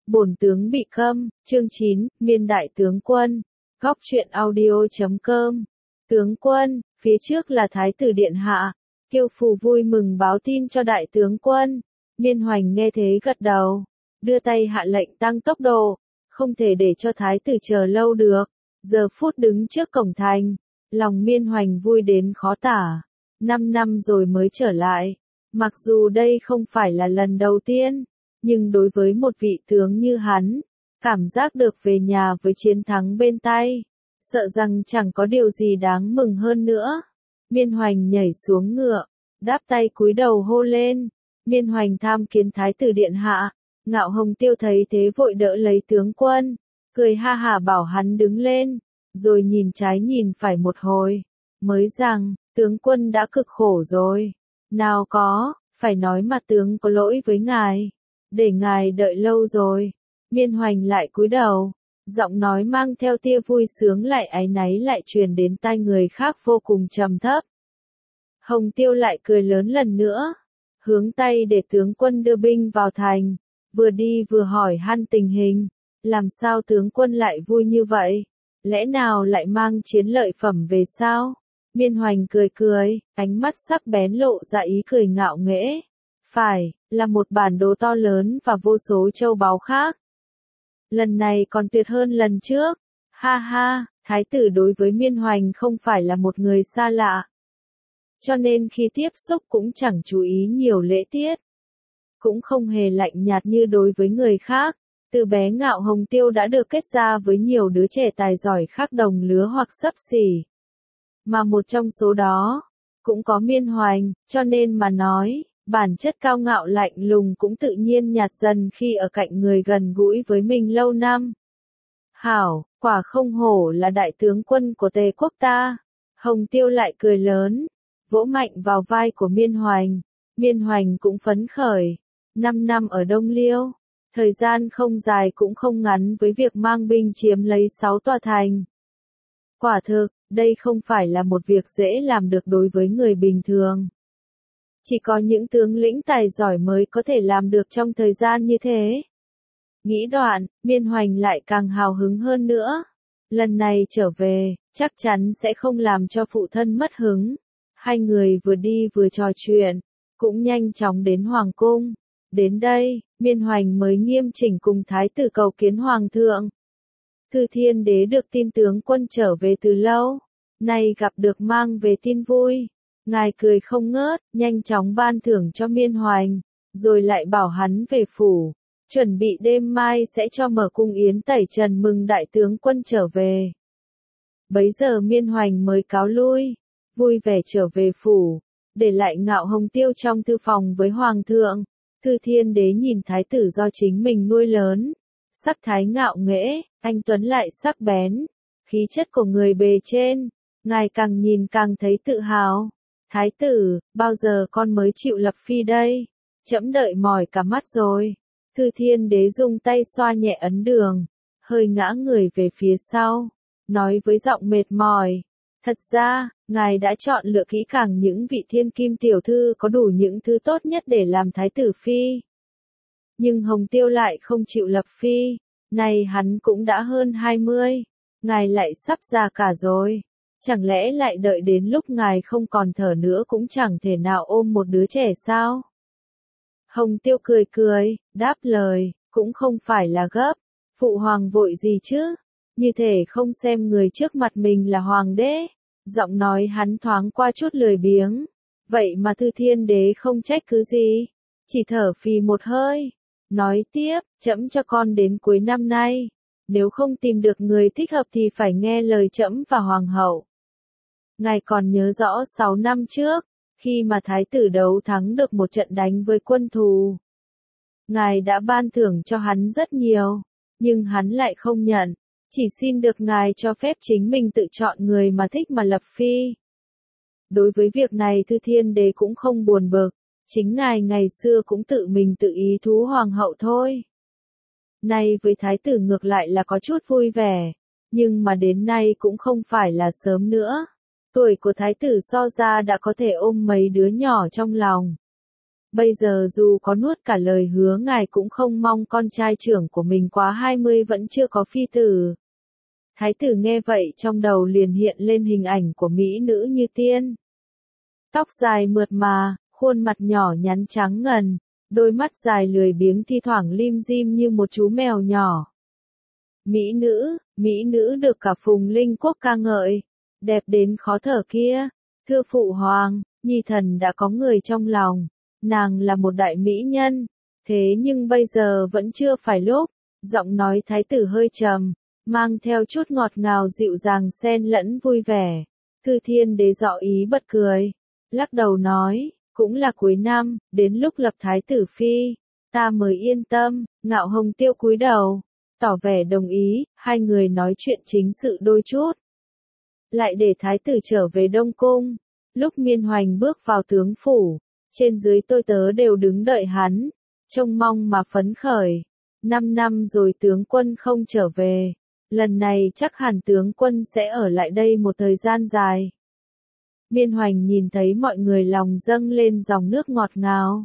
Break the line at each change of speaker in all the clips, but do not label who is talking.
Bổn tướng bị câm, chương 9, Miên đại tướng quân. Góc truyện audio.com. Tướng quân, phía trước là Thái tử điện hạ. Kiêu Phù vui mừng báo tin cho đại tướng quân. Miên Hoành nghe thế gật đầu, đưa tay hạ lệnh tăng tốc độ, không thể để cho Thái tử chờ lâu được. Giờ phút đứng trước cổng thành, lòng Miên Hoành vui đến khó tả. 5 năm rồi mới trở lại. Mặc dù đây không phải là lần đầu tiên, nhưng đối với một vị tướng như hắn, cảm giác được về nhà với chiến thắng bên tay, sợ rằng chẳng có điều gì đáng mừng hơn nữa. Miên Hoành nhảy xuống ngựa, đáp tay cúi đầu hô lên, Miên Hoành tham kiến Thái tử điện hạ. Ngạo Hồng Tiêu thấy thế vội đỡ lấy tướng quân, cười ha hả bảo hắn đứng lên, rồi nhìn trái nhìn phải một hồi, mới rằng, tướng quân đã cực khổ rồi. Nào có, phải nói mà tướng có lỗi với ngài, để ngài đợi lâu rồi. Miên Hoành lại cúi đầu, giọng nói mang theo tia vui sướng lại áy náy lại truyền đến tai người khác vô cùng trầm thấp. Hồng Tiêu lại cười lớn lần nữa, hướng tay để tướng quân đưa binh vào thành, vừa đi vừa hỏi han tình hình, làm sao tướng quân lại vui như vậy, lẽ nào lại mang chiến lợi phẩm về sao? Miên Hoành cười cười, ánh mắt sắc bén lộ ra ý cười ngạo nghễ. Phải, là một bản đồ to lớn và vô số châu báu khác. Lần này còn tuyệt hơn lần trước. Ha ha, Thái tử đối với Miên Hoành không phải là một người xa lạ. Cho nên khi tiếp xúc cũng chẳng chú ý nhiều lễ tiết. Cũng không hề lạnh nhạt như đối với người khác. Từ bé Ngạo Hồng Tiêu đã được kết giao với nhiều đứa trẻ tài giỏi khác đồng lứa hoặc xấp xỉ. Mà một trong số đó, cũng có Miên Hoành, cho nên mà nói, bản chất cao ngạo lạnh lùng cũng tự nhiên nhạt dần khi ở cạnh người gần gũi với mình lâu năm. Hảo, quả không hổ là đại tướng quân của Tề quốc ta. Hồng Tiêu lại cười lớn, vỗ mạnh vào vai của Miên Hoành. Miên Hoành cũng phấn khởi. 5 năm ở Đông Liêu, thời gian không dài cũng không ngắn với việc mang binh chiếm lấy 6 tòa thành. Quả thực, đây không phải là một việc dễ làm được đối với người bình thường. Chỉ có những tướng lĩnh tài giỏi mới có thể làm được trong thời gian như thế. Nghĩ đoạn, Miên Hoành lại càng hào hứng hơn nữa. Lần này trở về, chắc chắn sẽ không làm cho phụ thân mất hứng. Hai người vừa đi vừa trò chuyện, cũng nhanh chóng đến Hoàng cung. Đến đây, Miên Hoành mới nghiêm chỉnh cùng Thái tử cầu kiến Hoàng thượng. Thư Thiên Đế được tin tướng quân trở về từ lâu, nay gặp được mang về tin vui. Ngài cười không ngớt, nhanh chóng ban thưởng cho Miên Hoành, rồi lại bảo hắn về phủ, chuẩn bị đêm mai sẽ cho mở cung yến tẩy trần mừng đại tướng quân trở về. Bấy giờ Miên Hoành mới cáo lui, vui vẻ trở về phủ, để lại Ngạo Hồng Tiêu trong thư phòng với Hoàng thượng. Thư Thiên Đế nhìn thái tử do chính mình nuôi lớn, sắc thái ngạo nghễ, anh tuấn lại sắc bén, khí chất của người bề trên, ngài càng nhìn càng thấy tự hào. Thái tử, bao giờ con mới chịu lập phi đây? Trẫm đợi mỏi cả mắt rồi. Thư Thiên Đế dùng tay xoa nhẹ ấn đường, hơi ngã người về phía sau, nói với giọng mệt mỏi. Thật ra, ngài đã chọn lựa kỹ càng những vị thiên kim tiểu thư có đủ những thứ tốt nhất để làm thái tử phi. Nhưng Hồng Tiêu lại không chịu lập phi, này hắn cũng đã hơn 20, ngài lại sắp già cả rồi. Chẳng lẽ lại đợi đến lúc ngài không còn thở nữa cũng chẳng thể nào ôm một đứa trẻ sao? Hồng Tiêu cười cười, đáp lời, cũng không phải là gấp, phụ hoàng vội gì chứ, như thể không xem người trước mặt mình là hoàng đế. Giọng nói hắn thoáng qua chút lười biếng, vậy mà Thư Thiên Đế không trách cứ gì, chỉ thở phì một hơi, nói tiếp, trẫm cho con đến cuối năm nay, nếu không tìm được người thích hợp thì phải nghe lời trẫm và hoàng hậu. Ngài còn nhớ rõ 6 năm trước, khi mà thái tử đấu thắng được một trận đánh với quân thù. Ngài đã ban thưởng cho hắn rất nhiều, nhưng hắn lại không nhận, chỉ xin được ngài cho phép chính mình tự chọn người mà thích mà lập phi. Đối với việc này Thư Thiên Đế cũng không buồn bực, chính ngài ngày xưa cũng tự mình tự ý thú hoàng hậu thôi. Nay với thái tử ngược lại là có chút vui vẻ, nhưng mà đến nay cũng không phải là sớm nữa. Tuổi của thái tử so ra đã có thể ôm mấy đứa nhỏ trong lòng. Bây giờ dù có nuốt cả lời hứa ngài cũng không mong con trai trưởng của mình quá 20 vẫn chưa có phi tử. Thái tử nghe vậy trong đầu liền hiện lên hình ảnh của mỹ nữ như tiên. Tóc dài mượt mà, khuôn mặt nhỏ nhắn trắng ngần, đôi mắt dài lười biếng thi thoảng lim dim như một chú mèo nhỏ. Mỹ nữ được cả Phùng Linh Quốc ca ngợi, đẹp đến khó thở kia. Thưa phụ hoàng, nhi thần đã có người trong lòng, nàng là một đại mỹ nhân, thế nhưng bây giờ vẫn chưa phải lúc. Giọng nói thái tử hơi trầm, mang theo chút ngọt ngào dịu dàng xen lẫn vui vẻ. Thư Thiên Đế dọ ý bật cười, lắc đầu nói, cũng là cuối năm, đến lúc lập thái tử phi, ta mới yên tâm. Ngạo Hồng Tiêu cúi đầu, tỏ vẻ đồng ý, hai người nói chuyện chính sự đôi chút. Lại để thái tử trở về Đông Cung. Lúc Miên Hoành bước vào tướng phủ, trên dưới tôi tớ đều đứng đợi hắn, trông mong mà phấn khởi. 5 năm rồi tướng quân không trở về, lần này chắc hẳn tướng quân sẽ ở lại đây một thời gian dài. Miên Hoành nhìn thấy mọi người lòng dâng lên dòng nước ngọt ngào.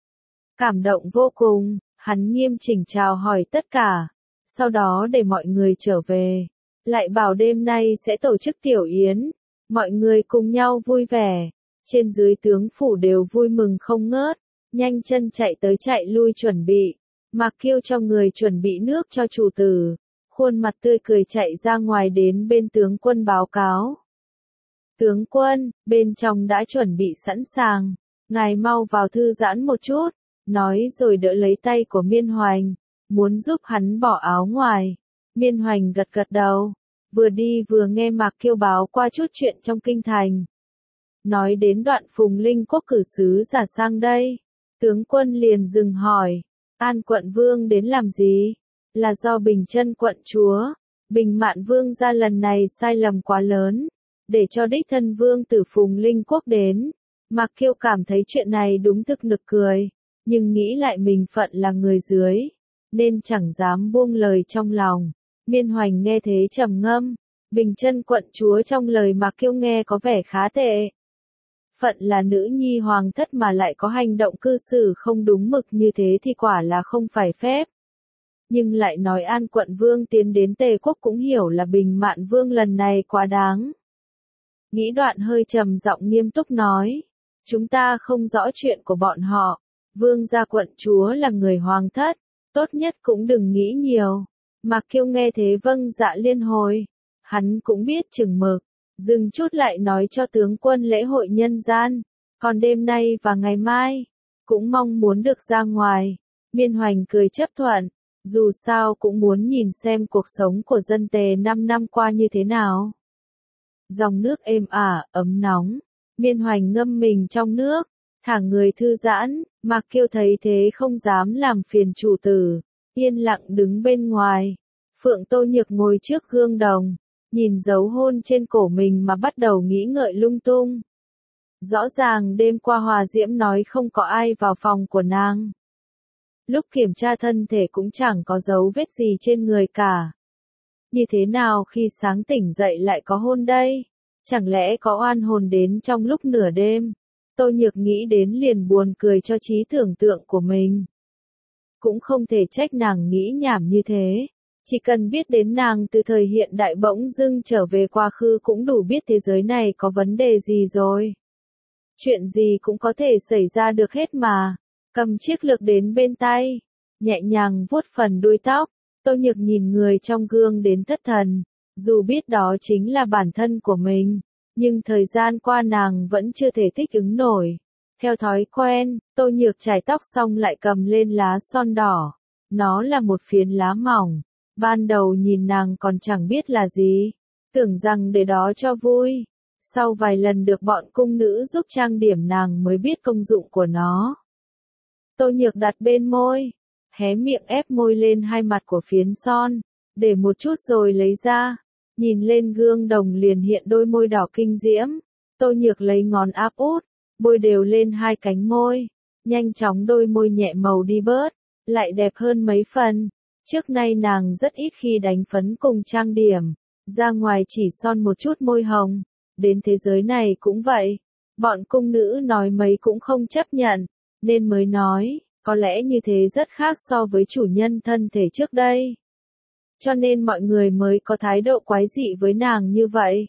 Cảm động vô cùng, hắn nghiêm chỉnh chào hỏi tất cả, sau đó để mọi người trở về. Lại bảo đêm nay sẽ tổ chức tiểu yến, mọi người cùng nhau vui vẻ. Trên dưới tướng phủ đều vui mừng không ngớt, nhanh chân chạy tới chạy lui chuẩn bị. Mạc Kiêu cho người chuẩn bị nước cho chủ tử, khuôn mặt tươi cười chạy ra ngoài đến bên tướng quân báo cáo. Tướng quân, bên trong đã chuẩn bị sẵn sàng, ngài mau vào thư giãn một chút, nói rồi đỡ lấy tay của Miên Hoành, muốn giúp hắn bỏ áo ngoài. Miên Hoành gật gật đầu, vừa đi vừa nghe Mạc Kiêu báo qua chút chuyện trong kinh thành. Nói đến đoạn Phùng Linh Quốc cử sứ giả sang đây, tướng quân liền dừng hỏi, An quận vương đến làm gì? Là do Bình Chân quận chúa, Bình Mạn vương gia lần này sai lầm quá lớn, để cho đích thân vương tử Phùng Linh Quốc đến. Mạc Kiêu cảm thấy chuyện này đúng thực nực cười, nhưng nghĩ lại mình phận là người dưới, nên chẳng dám buông lời trong lòng. Miên Hoành nghe thế trầm ngâm, Bình Chân quận chúa trong lời Mạc Kiêu nghe có vẻ khá tệ. Phận là nữ nhi hoàng thất mà lại có hành động cư xử không đúng mực như thế thì quả là không phải phép. Nhưng lại nói An quận vương tiến đến Tề quốc cũng hiểu là Bình Mạn vương lần này quá đáng. Nghĩ đoạn hơi trầm giọng nghiêm túc nói, chúng ta không rõ chuyện của bọn họ, vương gia quận chúa là người hoàng thất, tốt nhất cũng đừng nghĩ nhiều. Mạc Kiêu nghe thế vâng dạ liên hồi, hắn cũng biết chừng mực, dừng chút lại nói cho tướng quân lễ hội nhân gian, còn đêm nay và ngày mai, cũng mong muốn được ra ngoài. Miên Hoành cười chấp thuận, dù sao cũng muốn nhìn xem cuộc sống của dân Tề 5 năm qua như thế nào. Dòng nước êm ả, ấm nóng, Miên Hoành ngâm mình trong nước, thả người thư giãn. Mạc Kiêu thấy thế không dám làm phiền chủ tử, yên lặng đứng bên ngoài. Phượng Tô Nhược ngồi trước gương đồng, nhìn dấu hôn trên cổ mình mà bắt đầu nghĩ ngợi lung tung. Rõ ràng đêm qua Hòa Diễm nói không có ai vào phòng của nàng. Lúc kiểm tra thân thể cũng chẳng có dấu vết gì trên người cả. Như thế nào khi sáng tỉnh dậy lại có hôn đây? Chẳng lẽ có oan hồn đến trong lúc nửa đêm? Tô Nhược nghĩ đến liền buồn cười cho trí tưởng tượng của mình. Cũng không thể trách nàng nghĩ nhảm như thế. Chỉ cần biết đến nàng từ thời hiện đại bỗng dưng trở về quá khứ cũng đủ biết thế giới này có vấn đề gì rồi. Chuyện gì cũng có thể xảy ra được hết mà. Cầm chiếc lược đến bên tay, nhẹ nhàng vuốt phần đuôi tóc. Tô Nhược nhìn người trong gương đến thất thần. Dù biết đó chính là bản thân của mình, nhưng thời gian qua nàng vẫn chưa thể thích ứng nổi. Theo thói quen, Tô Nhược chải tóc xong lại cầm lên lá son đỏ. Nó là một phiến lá mỏng. Ban đầu nhìn nàng còn chẳng biết là gì, tưởng rằng để đó cho vui. Sau vài lần được bọn cung nữ giúp trang điểm nàng mới biết công dụng của nó. Tô Nhược đặt bên môi, hé miệng ép môi lên hai mặt của phiến son, để một chút rồi lấy ra. Nhìn lên gương đồng liền hiện đôi môi đỏ kinh diễm. Tô Nhược lấy ngón áp út, bôi đều lên hai cánh môi. Nhanh chóng đôi môi nhẹ màu đi bớt, lại đẹp hơn mấy phần. Trước nay nàng rất ít khi đánh phấn cùng trang điểm, ra ngoài chỉ son một chút môi hồng. Đến thế giới này cũng vậy, bọn cung nữ nói mấy cũng không chấp nhận. nên mới nói, có lẽ như thế rất khác so với chủ nhân thân thể trước đây. Cho nên mọi người mới có thái độ quái dị với nàng như vậy.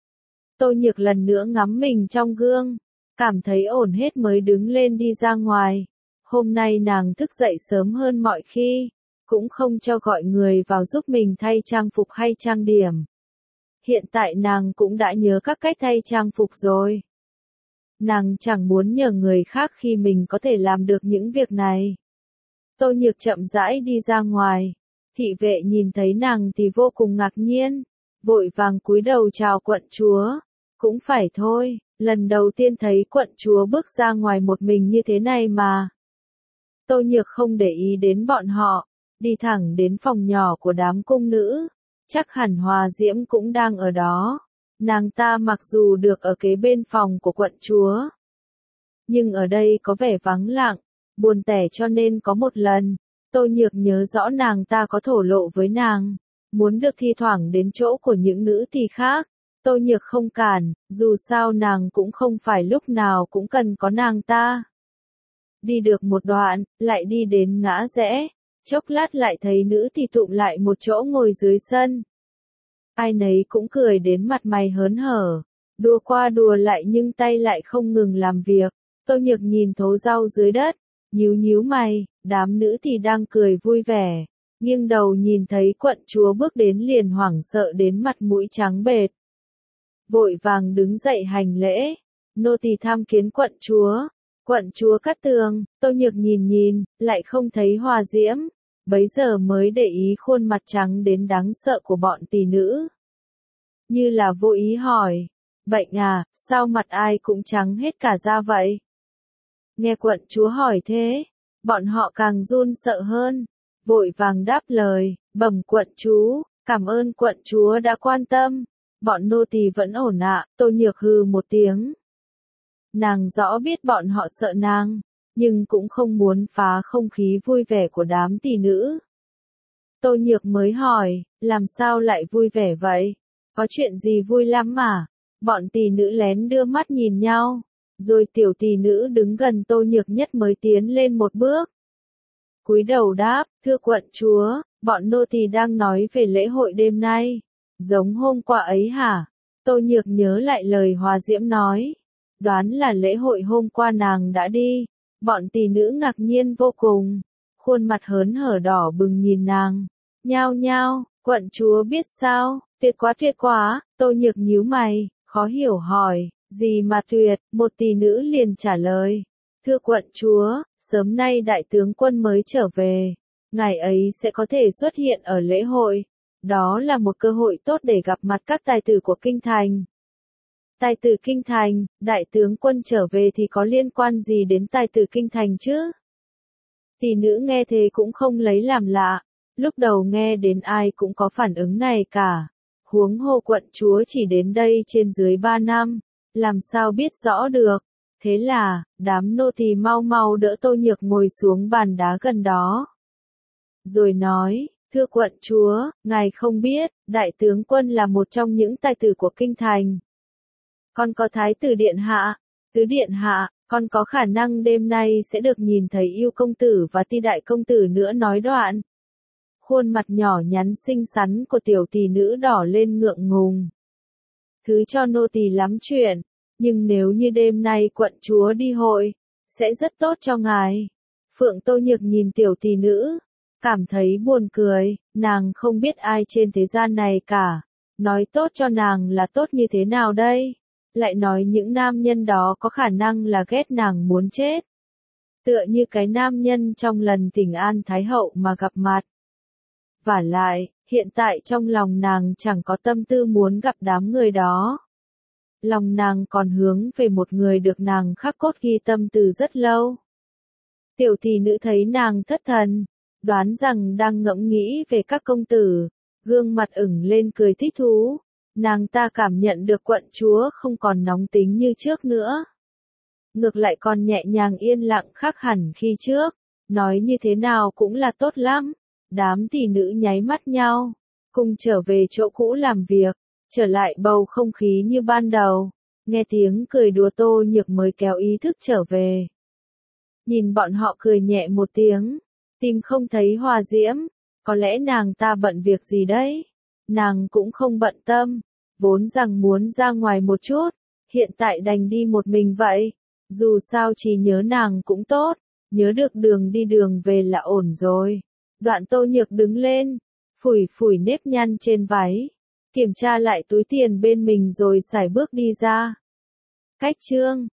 Tô Nhược lần nữa ngắm mình trong gương, cảm thấy ổn hết mới đứng lên đi ra ngoài. Hôm nay nàng thức dậy sớm hơn mọi khi, cũng không cho gọi người vào giúp mình thay trang phục hay trang điểm. Hiện tại nàng cũng đã nhớ các cách thay trang phục rồi. Nàng chẳng muốn nhờ người khác khi mình có thể làm được những việc này. Tô Nhược chậm rãi đi ra ngoài. Thị vệ nhìn thấy nàng thì vô cùng ngạc nhiên, vội vàng cúi đầu chào quận chúa. Cũng phải thôi, lần đầu tiên thấy quận chúa bước ra ngoài một mình như thế này mà. Tô Nhược không để ý đến bọn họ, đi thẳng đến phòng nhỏ của đám cung nữ. Chắc hẳn Hòa Diễm cũng đang ở đó. Nàng ta mặc dù được ở kế bên phòng của quận chúa, nhưng ở đây có vẻ vắng lặng, buồn tẻ, cho nên có một lần, Tô Nhược nhớ rõ nàng ta có thổ lộ với nàng, muốn được thi thoảng đến chỗ của những nữ tỳ khác. Tô Nhược không cản, dù sao nàng cũng không phải lúc nào cũng cần có nàng ta. Đi được một đoạn, lại đi đến ngã rẽ, chốc lát lại thấy nữ tỳ tụm lại một chỗ ngồi dưới sân. Ai nấy cũng cười đến mặt mày hớn hở, đùa qua đùa lại nhưng tay lại không ngừng làm việc. Tô Nhược nhìn thố rau dưới đất, nhíu nhíu mày, đám nữ tỳ đang cười vui vẻ, nghiêng đầu nhìn thấy quận chúa bước đến liền hoảng sợ đến mặt mũi trắng bệch. Vội vàng đứng dậy hành lễ, nô tỳ tham kiến quận chúa. Quận chúa Cát Tường. Tô Nhược nhìn, lại không thấy Hòa Diễm, bấy giờ mới để ý khuôn mặt trắng đến đáng sợ của bọn tỷ nữ. Như là vô ý hỏi, bệnh à, sao mặt ai cũng trắng hết cả da vậy? Nghe quận chúa hỏi thế, bọn họ càng run sợ hơn, vội vàng đáp lời, bẩm quận chúa, cảm ơn quận chúa đã quan tâm, bọn nô tỳ vẫn ổn ạ. Tô Nhược hừ một tiếng. Nàng rõ biết bọn họ sợ nàng, nhưng cũng không muốn phá không khí vui vẻ của đám tỷ nữ. Tô Nhược mới hỏi, làm sao lại vui vẻ vậy? Có chuyện gì vui lắm mà? Bọn tỷ nữ lén đưa mắt nhìn nhau, rồi tiểu tỷ nữ đứng gần Tô Nhược nhất mới tiến lên một bước. Cúi đầu đáp, thưa quận chúa, bọn nô tỳ đang nói về lễ hội đêm nay. Giống hôm qua ấy hả? Tô Nhược nhớ lại lời Hòa Diễm nói. Đoán là lễ hội hôm qua nàng đã đi. Bọn tỷ nữ ngạc nhiên vô cùng, khuôn mặt hớn hở đỏ bừng nhìn nàng. Nhao nhao, quận chúa biết sao? Tuyệt quá, Tô Nhược nhíu mày, khó hiểu hỏi, gì mà tuyệt? Một tỷ nữ liền trả lời, thưa quận chúa, sớm nay đại tướng quân mới trở về, ngày ấy sẽ có thể xuất hiện ở lễ hội. Đó là một cơ hội tốt để gặp mặt các tài tử của kinh thành. Tài tử kinh thành, đại tướng quân trở về thì có liên quan gì đến tài tử kinh thành chứ? Tỷ nữ nghe thế cũng không lấy làm lạ, lúc đầu nghe đến ai cũng có phản ứng này cả. Huống hồ quận chúa chỉ đến đây trên dưới 3 năm, làm sao biết rõ được. Thế là, đám nô tỳ mau mau đỡ Tô Nhược ngồi xuống bàn đá gần đó. Rồi nói, thưa quận chúa, ngài không biết, đại tướng quân là một trong những tài tử của kinh thành. Con có thái tử điện hạ, tứ điện hạ, con có khả năng đêm nay sẽ được nhìn thấy yêu công tử và ti đại công tử nữa. Nói đoạn, khuôn mặt nhỏ nhắn xinh xắn của tiểu tỷ nữ đỏ lên ngượng ngùng. Thứ cho nô tỳ lắm chuyện, nhưng nếu như đêm nay quận chúa đi hội, sẽ rất tốt cho ngài. Phượng Tô Nhược nhìn tiểu tỷ nữ, cảm thấy buồn cười, nàng không biết ai trên thế gian này cả. Nói tốt cho nàng là tốt như thế nào đây? Lại nói những nam nhân đó có khả năng là ghét nàng muốn chết. Tựa như cái nam nhân trong lần thỉnh an Thái Hậu mà gặp mặt. Vả lại, hiện tại trong lòng nàng chẳng có tâm tư muốn gặp đám người đó. Lòng nàng còn hướng về một người được nàng khắc cốt ghi tâm từ rất lâu. Tiểu tỷ nữ thấy nàng thất thần, đoán rằng đang ngẫm nghĩ về các công tử, gương mặt ửng lên cười thích thú. Nàng ta cảm nhận được quận chúa không còn nóng tính như trước nữa. Ngược lại còn nhẹ nhàng yên lặng khác hẳn khi trước, nói như thế nào cũng là tốt lắm. Đám tỷ nữ nháy mắt nhau, cùng trở về chỗ cũ làm việc, trở lại bầu không khí như ban đầu. Nghe tiếng cười đùa Tô Nhược mới kéo ý thức trở về. nhìn bọn họ cười nhẹ một tiếng, tìm không thấy Hòa Diễm, có lẽ nàng ta bận việc gì đấy, nàng cũng không bận tâm, vốn rằng muốn ra ngoài một chút, hiện tại đành đi một mình vậy, dù sao chỉ nhớ nàng cũng tốt, nhớ được đường đi đường về là ổn rồi. Đoạn Tô Nhược đứng lên, phủi phủi nếp nhăn trên váy, kiểm tra lại túi tiền bên mình rồi sải bước đi ra. Cách chương